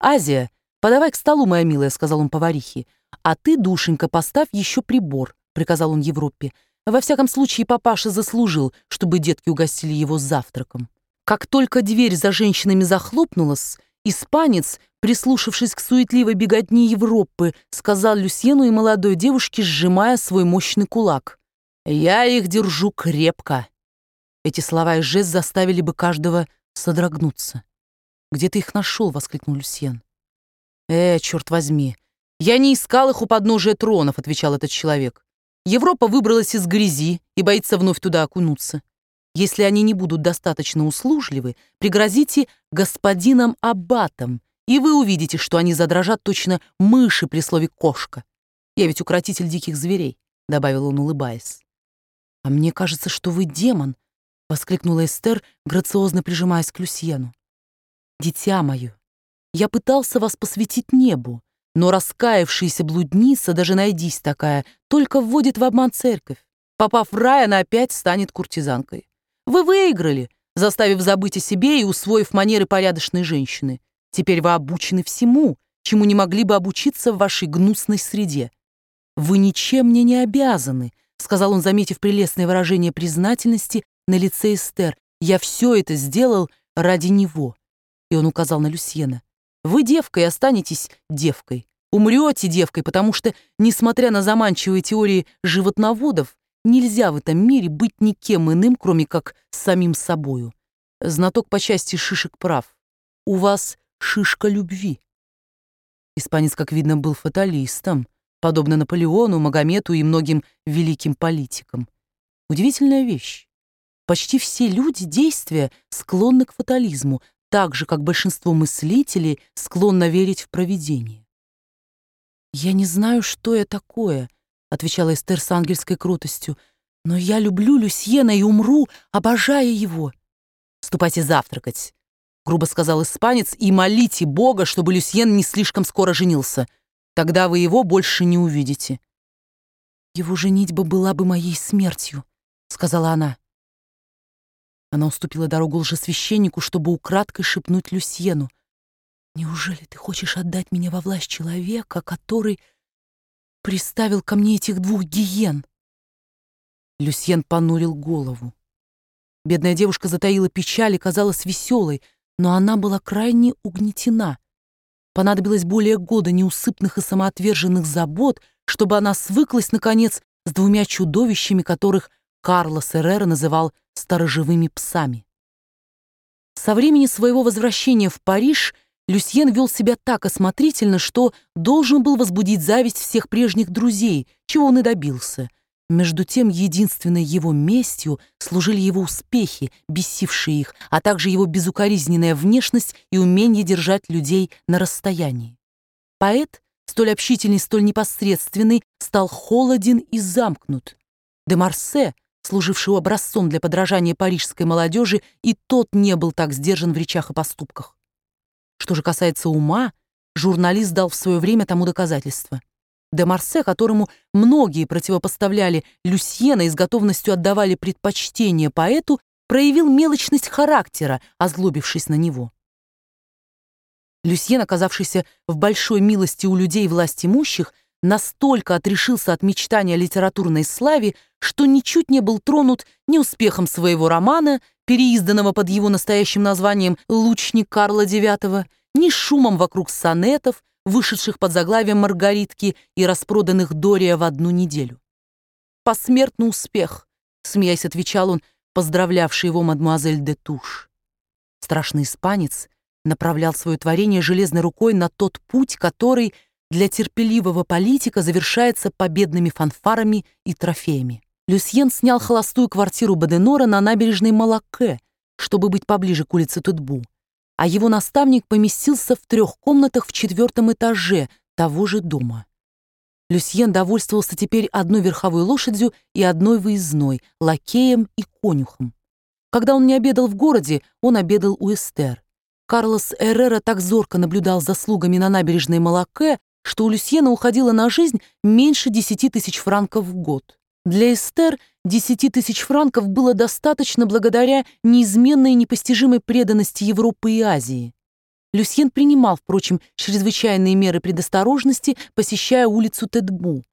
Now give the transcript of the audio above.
«Азия, подавай к столу, моя милая», — сказал он поварихе. «А ты, душенька, поставь еще прибор», — приказал он Европе. Во всяком случае, папаша заслужил, чтобы детки угостили его завтраком. Как только дверь за женщинами захлопнулась, испанец, прислушавшись к суетливой беготне Европы, сказал Люсьену и молодой девушке, сжимая свой мощный кулак: «Я их держу крепко». Эти слова и жест заставили бы каждого содрогнуться. «Где ты их нашел?» — воскликнул Люсьен. Черт возьми, я не искал их у подножия тронов», — отвечал этот человек. «Европа выбралась из грязи и боится вновь туда окунуться. Если они не будут достаточно услужливы, пригрозите господином аббатом, и вы увидите, что они задрожат точно мыши при слове «кошка». Я ведь укротитель диких зверей», — добавил он, улыбаясь. «А мне кажется, что вы демон», — воскликнула Эстер, грациозно прижимаясь к Люсьену. «Дитя мое, я пытался вас посвятить небу, но раскаявшаяся блудница, даже найдись такая, только вводит в обман церковь. Попав в рай, она опять станет куртизанкой. Вы выиграли, заставив забыть о себе и усвоив манеры порядочной женщины. Теперь вы обучены всему, чему не могли бы обучиться в вашей гнусной среде. Вы ничем мне не обязаны», — сказал он, заметив прелестное выражение признательности на лице Эстер. «Я все это сделал ради него». И он указал на Люсьена. «Вы девкой останетесь девкой, умрете девкой, потому что, несмотря на заманчивые теории животноводов, нельзя в этом мире быть никем иным, кроме как самим собою. Знаток по части шишек прав. У вас шишка любви». Испанец, как видно, был фаталистом, подобно Наполеону, Магомету и многим великим политикам. Удивительная вещь. Почти все люди действия склонны к фатализму, так же, как большинство мыслителей склонно верить в провидение. «Я не знаю, что я такое», — отвечала Эстер с ангельской кротостью, «но я люблю Люсьена и умру, обожая его». «Ступайте завтракать», — грубо сказал испанец, «и молите Бога, чтобы Люсьен не слишком скоро женился. Тогда вы его больше не увидите». «Его женитьба была бы моей смертью», — сказала она. Она уступила дорогу лжесвященнику, чтобы украдкой шепнуть Люсьену: «Неужели ты хочешь отдать меня во власть человека, который приставил ко мне этих двух гиен?» Люсьен понурил голову. Бедная девушка затаила печаль и казалась веселой, но она была крайне угнетена. Понадобилось более года неусыпных и самоотверженных забот, чтобы она свыклась, наконец, с двумя чудовищами, которых Карлос Эррера называл «сторожевыми псами». Со времени своего возвращения в Париж Люсьен вел себя так осмотрительно, что должен был возбудить зависть всех прежних друзей, чего он и добился. Между тем, единственной его местью служили его успехи, бесившие их, а также его безукоризненная внешность и умение держать людей на расстоянии. Поэт, столь общительный, столь непосредственный, стал холоден и замкнут. Де Марсе, служивший образцом для подражания парижской молодежи, и тот не был так сдержан в речах и поступках. Что же касается ума, журналист дал в свое время тому доказательство. Де Марсе, которому многие противопоставляли Люсьена и с готовностью отдавали предпочтение поэту, проявил мелочность характера, озлобившись на него. Люсьен, оказавшийся в большой милости у людей власть имущих, настолько отрешился от мечтания о литературной славе, что ничуть не был тронут ни успехом своего романа, переизданного под его настоящим названием «Лучник Карла IX», ни шумом вокруг сонетов, вышедших под заглавием «Маргаритки» и распроданных Дория в одну неделю. «Посмертный успех», — смеясь отвечал он, поздравлявший его мадемуазель де Туш. Страшный испанец направлял свое творение железной рукой на тот путь, который для терпеливого политика завершается победными фанфарами и трофеями. Люсьен снял холостую квартиру Боденора на набережной Малакке, чтобы быть поближе к улице Тутбу, а его наставник поместился в 3 комнатах в 4-м этаже того же дома. Люсьен довольствовался теперь одной верховой лошадью и одной выездной, лакеем и конюхом. Когда он не обедал в городе, он обедал у Эстер. Карлос Эррера так зорко наблюдал за слугами на набережной Малакке, что у Люсьена уходило на жизнь меньше 10 000 франков в год. Для Эстер 10 000 франков было достаточно благодаря неизменной и непостижимой преданности Европы и Азии. Люсьен принимал, впрочем, чрезвычайные меры предосторожности, посещая улицу Тетбу.